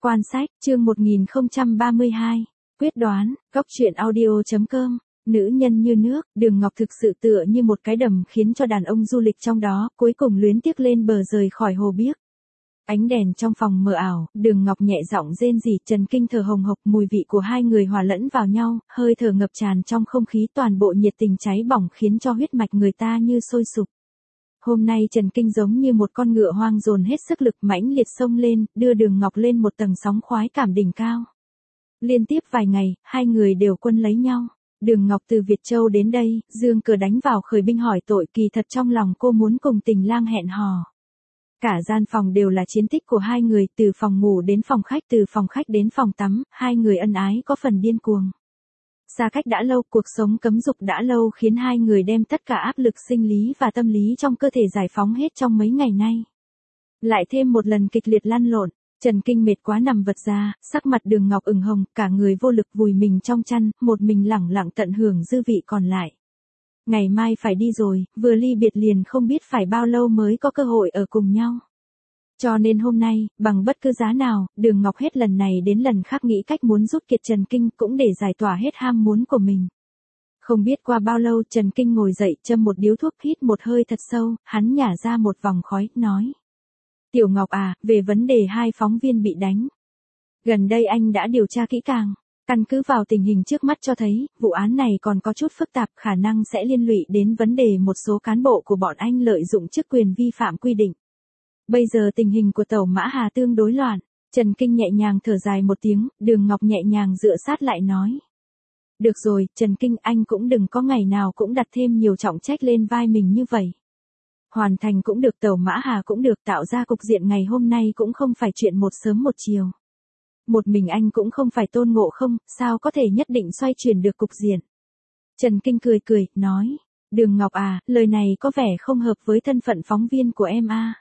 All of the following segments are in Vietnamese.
Quan sách, chương 1032. Quyết đoán, góc truyện audio.com. Nữ nhân như nước, Đường Ngọc thực sự tựa như một cái đầm khiến cho đàn ông du lịch trong đó, cuối cùng luyến tiếc lên bờ rời khỏi hồ biếc. Ánh đèn trong phòng mờ ảo, Đường Ngọc nhẹ giọng rên rỉ, Trần Kinh thở hồng hộc, mùi vị của hai người hòa lẫn vào nhau, hơi thở ngập tràn trong không khí, toàn bộ nhiệt tình cháy bỏng khiến cho huyết mạch người ta như sôi sục. Hôm nay Trần Kinh giống như một con ngựa hoang dồn hết sức lực mãnh liệt xông lên, đưa Đường Ngọc lên một tầng sóng khoái cảm đỉnh cao. Liên tiếp vài ngày, hai người đều quân lấy nhau. Đường Ngọc từ Việt Châu đến đây, dương cờ đánh vào khởi binh hỏi tội, kỳ thật trong lòng cô muốn cùng Tình Lang hẹn hò. Cả gian phòng đều là chiến tích của hai người, từ phòng ngủ đến phòng khách, từ phòng khách đến phòng tắm, hai người ân ái có phần điên cuồng. Xa cách đã lâu, cuộc sống cấm dục đã lâu khiến hai người đem tất cả áp lực sinh lý và tâm lý trong cơ thể giải phóng hết trong mấy ngày nay. Lại thêm một lần kịch liệt lăn lộn, Trần Kinh mệt quá nằm vật ra, sắc mặt Đường Ngọc ửng hồng, cả người vô lực vùi mình trong chăn, một mình lẳng lặng tận hưởng dư vị còn lại. Ngày mai phải đi rồi, vừa ly biệt liền không biết phải bao lâu mới có cơ hội ở cùng nhau. Cho nên hôm nay, bằng bất cứ giá nào, Đường Ngọc hết lần này đến lần khác nghĩ cách muốn rút kiệt Trần Kinh cũng để giải tỏa hết ham muốn của mình. Không biết qua bao lâu Trần Kinh ngồi dậy châm một điếu thuốc, hít một hơi thật sâu, hắn nhả ra một vòng khói, nói. Tiểu Ngọc à, về vấn đề hai phóng viên bị đánh. Gần đây anh đã điều tra kỹ càng. Căn cứ vào tình hình trước mắt cho thấy, vụ án này còn có chút phức tạp, khả năng sẽ liên lụy đến vấn đề một số cán bộ của bọn anh lợi dụng chức quyền vi phạm quy định. Bây giờ tình hình của Tẩu Mã Hà tương đối loạn. Trần Kinh nhẹ nhàng thở dài một tiếng, Đường Ngọc nhẹ nhàng dựa sát lại nói. Được rồi, Trần Kinh, anh cũng đừng có ngày nào cũng đặt thêm nhiều trọng trách lên vai mình như vậy. Hoàn thành cũng được, Tẩu Mã Hà cũng được, tạo ra cục diện ngày hôm nay cũng không phải chuyện một sớm một chiều. Một mình anh cũng không phải Tôn Ngộ Không, sao có thể nhất định xoay chuyển được cục diện. Trần Kinh cười cười, nói. Đường Ngọc à, lời này có vẻ không hợp với thân phận phóng viên của em à.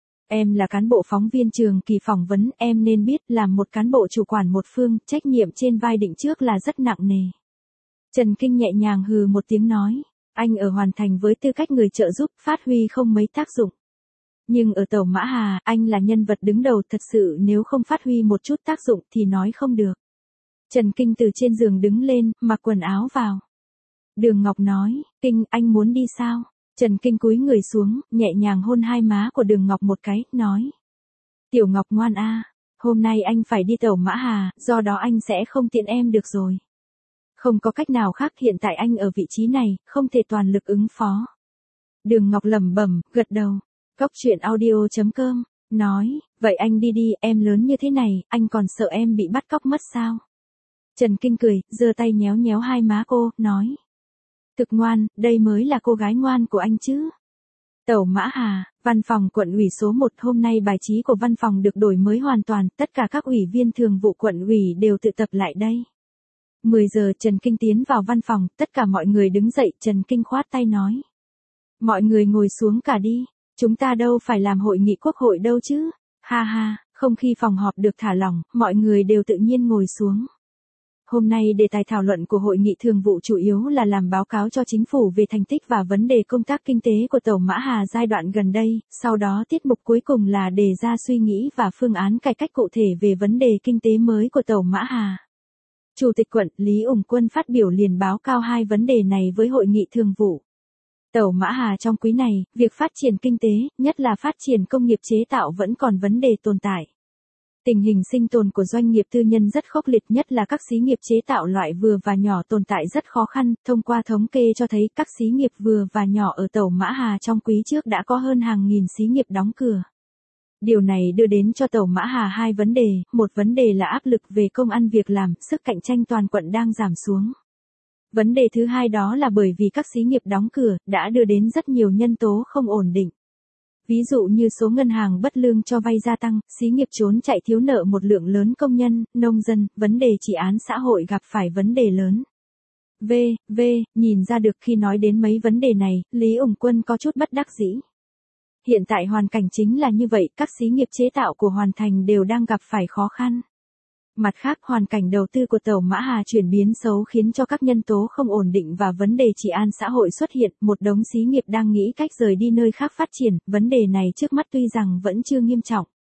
Em là cán bộ phóng viên trường kỳ phỏng vấn, em nên biết làm một cán bộ chủ quản một phương, trách nhiệm trên vai định trước là rất nặng nề. Trần Kinh nhẹ nhàng hừ một tiếng nói. Anh ở Hoàn Thành với tư cách người trợ giúp, phát huy không mấy tác dụng. Nhưng ở Tẩu Mã Hà, anh là nhân vật đứng đầu, thật sự nếu không phát huy một chút tác dụng thì nói không được. Trần Kinh từ trên giường đứng lên, mặc quần áo vào. Đường Ngọc nói, Kinh, anh muốn đi sao? Trần Kinh cúi người xuống, nhẹ nhàng hôn hai má của Đường Ngọc một cái, nói. Tiểu Ngọc ngoan a, hôm nay anh phải đi Tẩu Mã Hà, do đó anh sẽ không tiện em được rồi. Không có cách nào khác, hiện tại anh ở vị trí này, không thể toàn lực ứng phó. Đường Ngọc lẩm bẩm, gật đầu. Góc truyện audio.com, nói, vậy anh đi đi, em lớn như thế này, anh còn sợ em bị bắt cóc mất sao? Trần Kinh cười, giơ tay nhéo nhéo hai má cô, nói. Thực ngoan, đây mới là cô gái ngoan của anh chứ. Tẩu Mã Hà, văn phòng quận ủy số 1, hôm nay bài trí của văn phòng được đổi mới hoàn toàn, tất cả các ủy viên thường vụ quận ủy đều tự tập lại đây. 10 giờ Trần Kinh tiến vào văn phòng, tất cả mọi người đứng dậy, Trần Kinh khoát tay nói. Mọi người ngồi xuống cả đi, chúng ta đâu phải làm hội nghị quốc hội đâu chứ. Ha ha, không khí phòng họp được thả lỏng, mọi người đều tự nhiên ngồi xuống. Hôm nay đề tài thảo luận của hội nghị thường vụ chủ yếu là làm báo cáo cho chính phủ về thành tích và vấn đề công tác kinh tế của Tẩu Mã Hà giai đoạn gần đây, sau đó tiết mục cuối cùng là đề ra suy nghĩ và phương án cải cách cụ thể về vấn đề kinh tế mới của Tẩu Mã Hà. Chủ tịch quận Lý Ủng Quân phát biểu liền báo cao hai vấn đề này với hội nghị thường vụ. Tẩu Mã Hà trong quý này, việc phát triển kinh tế, nhất là phát triển công nghiệp chế tạo vẫn còn vấn đề tồn tại. Tình hình sinh tồn của doanh nghiệp tư nhân rất khốc liệt, nhất là các xí nghiệp chế tạo loại vừa và nhỏ tồn tại rất khó khăn, thông qua thống kê cho thấy các xí nghiệp vừa và nhỏ ở Tẩu Mã Hà trong quý trước đã có hơn hàng nghìn xí nghiệp đóng cửa. Điều này đưa đến cho Tẩu Mã Hà hai vấn đề, một vấn đề là áp lực về công ăn việc làm, sức cạnh tranh toàn quận đang giảm xuống. Vấn đề thứ hai đó là bởi vì các xí nghiệp đóng cửa, đã đưa đến rất nhiều nhân tố không ổn định. Ví dụ như số ngân hàng bất lương cho vay gia tăng, xí nghiệp trốn chạy thiếu nợ một lượng lớn công nhân, nông dân, vấn đề trị an xã hội gặp phải vấn đề lớn. Nhìn ra được khi nói đến mấy vấn đề này, Lý Ủng Quân có chút bất đắc dĩ. Hiện tại hoàn cảnh chính là như vậy, các xí nghiệp chế tạo của Hoàn Thành đều đang gặp phải khó khăn. Mặt khác, hoàn cảnh đầu tư của Tẩu Mã Hà chuyển biến xấu khiến cho các nhân tố không ổn định và vấn đề trị an xã hội xuất hiện, một đống xí nghiệp đang nghĩ cách rời đi nơi khác phát triển, vấn đề này trước mắt tuy rằng vẫn chưa nghiêm trọng.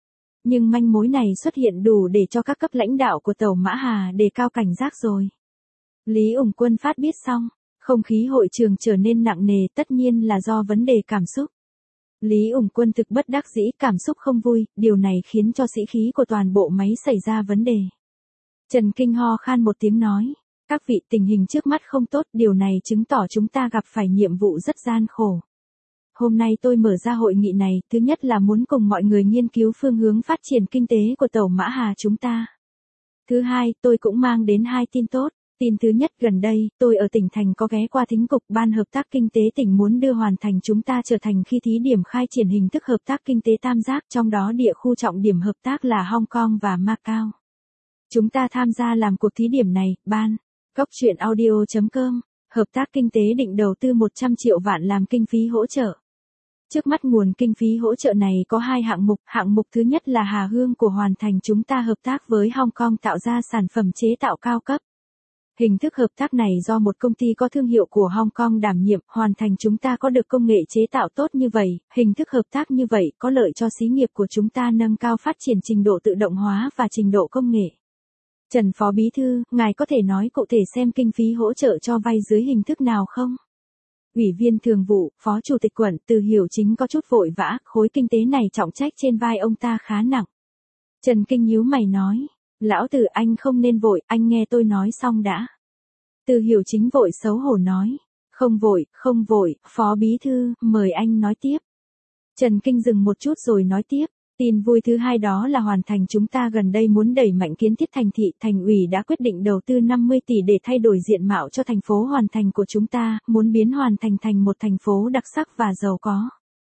Nhưng manh mối này xuất hiện đủ để cho các cấp lãnh đạo của Tàu Mã Hà đề cao cảnh giác rồi. Lý Ủng Quân phát biết xong, không khí hội trường trở nên nặng nề, tất nhiên là do vấn đề cảm xúc. Lý Ủng Quân thực bất đắc dĩ, cảm xúc không vui, điều này khiến cho sĩ khí của toàn bộ máy xảy ra vấn đề. Trần Kinh ho khan một tiếng nói, các vị, tình hình trước mắt không tốt, điều này chứng tỏ chúng ta gặp phải nhiệm vụ rất gian khổ. Hôm nay tôi mở ra hội nghị này, thứ nhất là muốn cùng mọi người nghiên cứu phương hướng phát triển kinh tế của Tàu Mã Hà chúng ta. Thứ hai, tôi cũng mang đến 2 tin tốt. Tin thứ nhất, gần đây, tôi ở tỉnh thành có ghé qua thính cục Ban Hợp tác Kinh tế tỉnh muốn đưa hoàn thành chúng ta trở thành khi thí điểm khai triển hình thức hợp tác kinh tế tam giác, trong đó địa khu trọng điểm hợp tác là Hong Kong và Macau. Chúng ta tham gia làm cuộc thí điểm này, Ban. Góc chuyện audio.com, hợp tác kinh tế định đầu tư 100 triệu vạn làm kinh phí hỗ trợ. Trước mắt nguồn kinh phí hỗ trợ này có 2 hạng mục thứ nhất là Hà Hương của Hoàn Thành chúng ta hợp tác với Hong Kong tạo ra sản phẩm chế tạo cao cấp. Hình thức hợp tác này do một công ty có thương hiệu của Hong Kong đảm nhiệm, Hoàn Thành chúng ta có được công nghệ chế tạo tốt như vậy, hình thức hợp tác như vậy có lợi cho xí nghiệp của chúng ta nâng cao phát triển trình độ tự động hóa và trình độ công nghệ. Trần Phó Bí Thư, ngài có thể nói cụ thể xem kinh phí hỗ trợ cho vay dưới hình thức nào không? Ủy viên Thường vụ, Phó Chủ tịch Quận Từ Hiểu Chính có chút vội vã, khối kinh tế này trọng trách trên vai ông ta khá nặng. Trần Kinh nhíu mày nói, lão Từ anh không nên vội, anh nghe tôi nói xong đã. Từ Hiểu Chính vội xấu hổ nói, không vội, Phó Bí Thư, mời anh nói tiếp. Trần Kinh dừng một chút rồi nói tiếp. Tin vui thứ hai đó là Hoàn Thành chúng ta gần đây muốn đẩy mạnh kiến thiết thành thị, thành ủy đã quyết định đầu tư 50 tỷ để thay đổi diện mạo cho thành phố Hoàn Thành của chúng ta, muốn biến Hoàn Thành thành một thành phố đặc sắc và giàu có.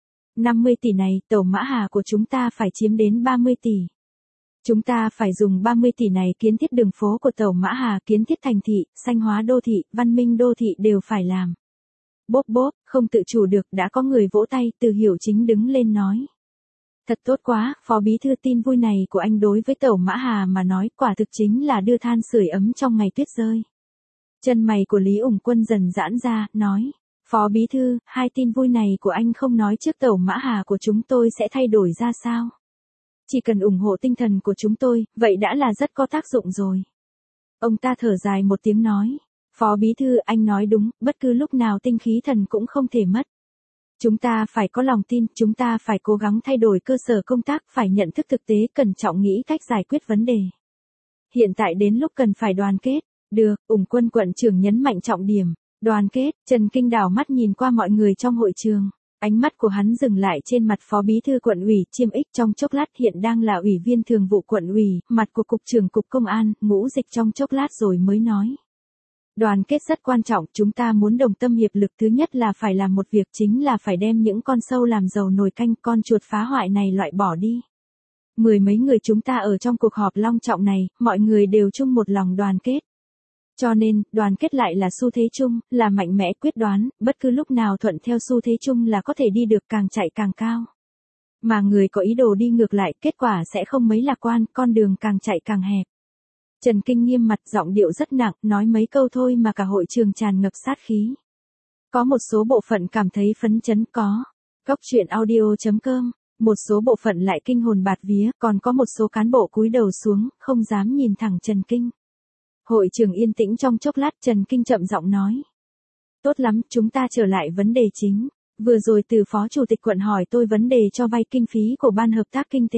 50 tỷ này, Tàu Mã Hà của chúng ta phải chiếm đến 30 tỷ. Chúng ta phải dùng 30 tỷ này kiến thiết đường phố của Tàu Mã Hà, kiến thiết thành thị, xanh hóa đô thị, văn minh đô thị đều phải làm. Bốp, không tự chủ được, đã có người vỗ tay, Từ Hiểu Chính đứng lên nói. Thật tốt quá, Phó Bí Thư, tin vui này của anh đối với Tàu Mã Hà mà nói quả thực chính là đưa than sưởi ấm trong ngày tuyết rơi. Chân mày của Lý Ủng Quân dần giãn ra, nói, Phó Bí Thư, 2 tin vui này của anh không nói trước Tàu Mã Hà của chúng tôi sẽ thay đổi ra sao? Chỉ cần ủng hộ tinh thần của chúng tôi, vậy đã là rất có tác dụng rồi. Ông ta thở dài một tiếng nói, Phó Bí Thư, anh nói đúng, bất cứ lúc nào tinh khí thần cũng không thể mất. Chúng ta phải có lòng tin, chúng ta phải cố gắng thay đổi cơ sở công tác, phải nhận thức thực tế, cẩn trọng nghĩ cách giải quyết vấn đề. Hiện tại đến lúc cần phải đoàn kết. Được, Ủng Quân quận trưởng nhấn mạnh trọng điểm. Đoàn kết, Trần Kinh đảo mắt nhìn qua mọi người trong hội trường. Ánh mắt của hắn dừng lại trên mặt Phó Bí Thư quận ủy, Chiêm Ích trong chốc lát hiện đang là Ủy viên Thường vụ quận ủy, mặt của Cục trưởng Cục Công an, Ngũ Dịch trong chốc lát rồi mới nói. Đoàn kết rất quan trọng, chúng ta muốn đồng tâm hiệp lực, thứ nhất là phải làm một việc, chính là phải đem những con sâu làm dầu nồi canh, con chuột phá hoại này loại bỏ đi. 10 mấy người chúng ta ở trong cuộc họp long trọng này, mọi người đều chung một lòng đoàn kết. Cho nên, đoàn kết lại là xu thế chung, là mạnh mẽ quyết đoán, bất cứ lúc nào thuận theo xu thế chung là có thể đi được, càng chạy càng cao. Mà người có ý đồ đi ngược lại, kết quả sẽ không mấy lạc quan, con đường càng chạy càng hẹp. Trần Kinh nghiêm mặt, giọng điệu rất nặng, nói mấy câu thôi mà cả hội trường tràn ngập sát khí. Có một số bộ phận cảm thấy phấn chấn, có. Góc chuyện audio.com, một số bộ phận lại kinh hồn bạt vía, còn có một số cán bộ cúi đầu xuống, không dám nhìn thẳng Trần Kinh. Hội trường yên tĩnh trong chốc lát, Trần Kinh chậm giọng nói. Tốt lắm, chúng ta trở lại vấn đề chính. Vừa rồi Từ Phó Chủ tịch quận hỏi tôi vấn đề cho vay kinh phí của Ban Hợp tác Kinh tế.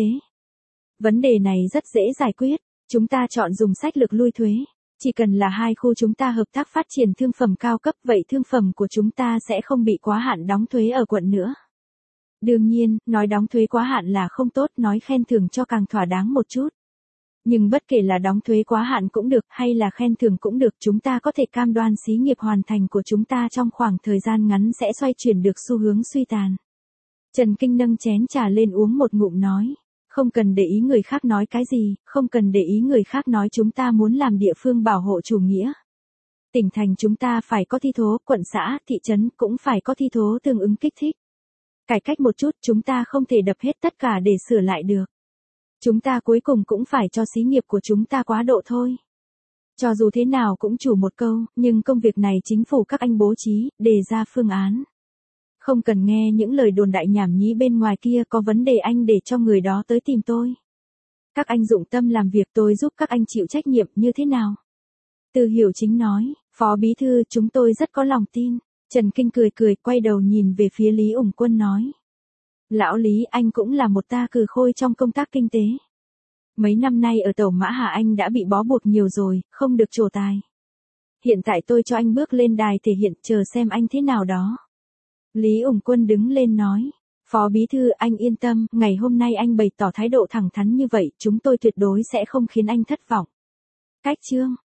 Vấn đề này rất dễ giải quyết. Chúng ta chọn dùng sách lược lui thuế. Chỉ cần là 2 khu chúng ta hợp tác phát triển thương phẩm cao cấp, vậy thương phẩm của chúng ta sẽ không bị quá hạn đóng thuế ở quận nữa. Đương nhiên, nói đóng thuế quá hạn là không tốt, nói khen thưởng cho càng thỏa đáng một chút. Nhưng bất kể là đóng thuế quá hạn cũng được, hay là khen thưởng cũng được, chúng ta có thể cam đoan xí nghiệp Hoàn Thành của chúng ta trong khoảng thời gian ngắn sẽ xoay chuyển được xu hướng suy tàn. Trần Kinh nâng chén trà lên uống một ngụm nói. Không cần để ý người khác nói cái gì, không cần để ý người khác nói chúng ta muốn làm địa phương bảo hộ chủ nghĩa. Tỉnh thành chúng ta phải có thi thố, quận xã, thị trấn cũng phải có thi thố tương ứng kích thích. Cải cách một chút, chúng ta không thể đập hết tất cả để sửa lại được. Chúng ta cuối cùng cũng phải cho xí nghiệp của chúng ta quá độ thôi. Cho dù thế nào cũng chủ một câu, nhưng công việc này chính phủ các anh bố trí, đề ra phương án. Không cần nghe những lời đồn đại nhảm nhí bên ngoài kia, có vấn đề anh để cho người đó tới tìm tôi. Các anh dụng tâm làm việc, tôi giúp các anh chịu trách nhiệm như thế nào? Từ Hiểu Chính nói, Phó Bí Thư, chúng tôi rất có lòng tin. Trần Kinh cười cười, quay đầu nhìn về phía Lý Ủng Quân nói. Lão Lý, anh cũng là một ta cừ khôi trong công tác kinh tế. Mấy năm nay ở Tẩu Mã Hà anh đã bị bó buộc nhiều rồi, không được trổ tài. Hiện tại tôi cho anh bước lên đài thể hiện, chờ xem anh thế nào đó. Lý Ủng Quân đứng lên nói. Phó Bí Thư, anh yên tâm, ngày hôm nay anh bày tỏ thái độ thẳng thắn như vậy, chúng tôi tuyệt đối sẽ không khiến anh thất vọng. Cách chương